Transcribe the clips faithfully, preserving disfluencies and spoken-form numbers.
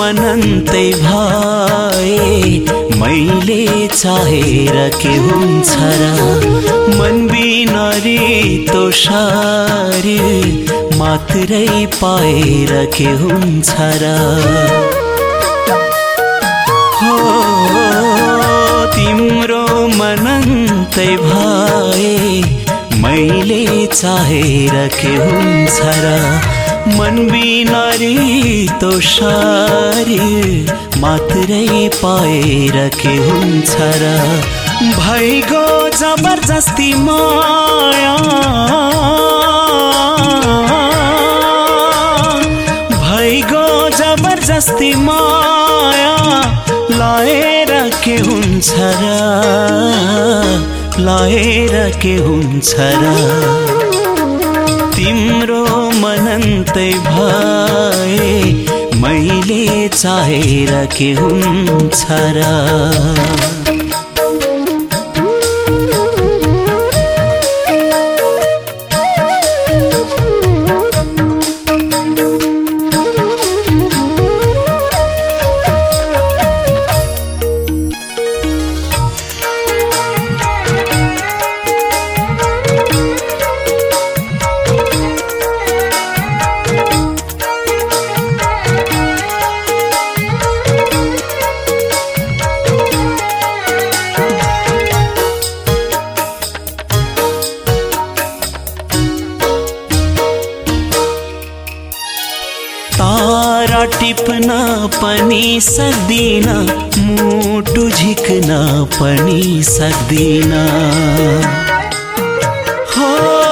मनन्तै भए मैले चाहेर के हुन्छ र मन बिनरी तो शरीर मात्रै पाएर के हुन्छ र हो तिम्रो मनन्तै भए मैले चाहेर के हुन्छ र मन बिनरी तो शरीर मात्रै पाएर के हुन्छ र भइगो जबरजस्ती माया भइगो जबरजस्ती माया लाएर के हुन्छ र लाएर के हुन्छ र तिम्रो मनन्तै भए मैले चाहेर के हुन्छ र तारा टिप्न पनि सक्दिन मुटु झिक्न पनि सक्दिन हो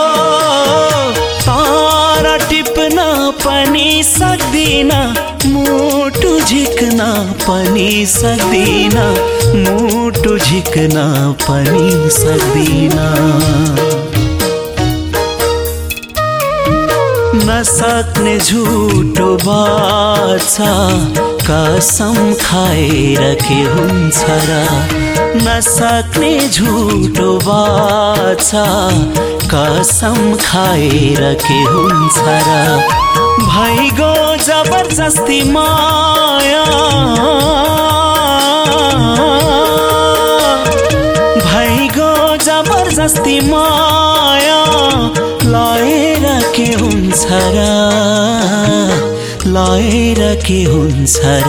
तारा टिप्न पनि सक्दिन मुटु झिक्न पनि सक्दिन मुटु झिक्न पनि सक्दिन नसक्ने झुटो बाचा कसम खाएर के हुन्छ र नसक्ने झुटो बाचा कसम खाएर के हुन्छ र भइगो जबरजस्ती माया भइगो जबरजस्ती माया लाएर के हुन्छ र लाएर के हुन्छ र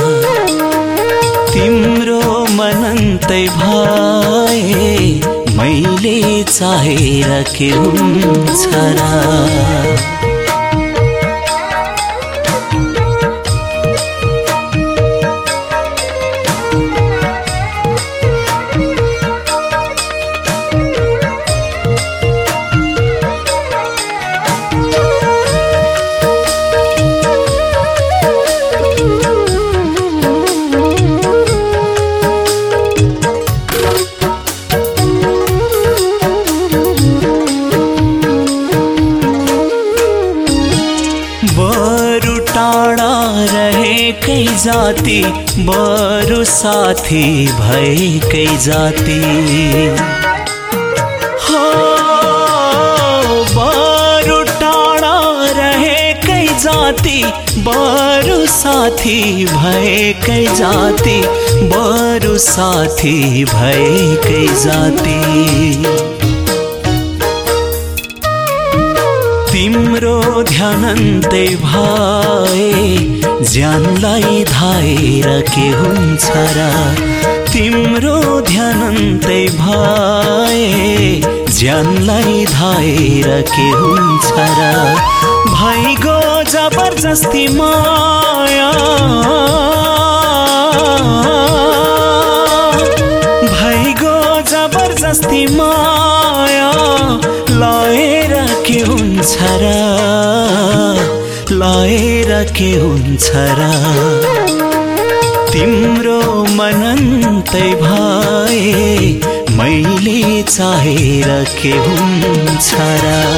तिम्रो मनन्तै भए मैले चाहेर के हुन्छ र बरु टाढा रहेकै जाति बरु साथी भएकै जाति हो बरु टाढा रहेकै जाति बरु साथी भएकै जाति बरु साथी भएकै जाति तिम्रो ध्यानन्तै भए ज्यानलाई धाएर के हुन्छ र तिम्रो ध्यानन्तै भए ज्यानलाई धाएर के हुन्छ र भइगो जबरजस्ती माया भइगो जबरजस्ती माया लाएर के हुन्छ र लाएर के हुन्छ र तिम्रो मनन्तै भए मैले चाहेर के हुन्छ र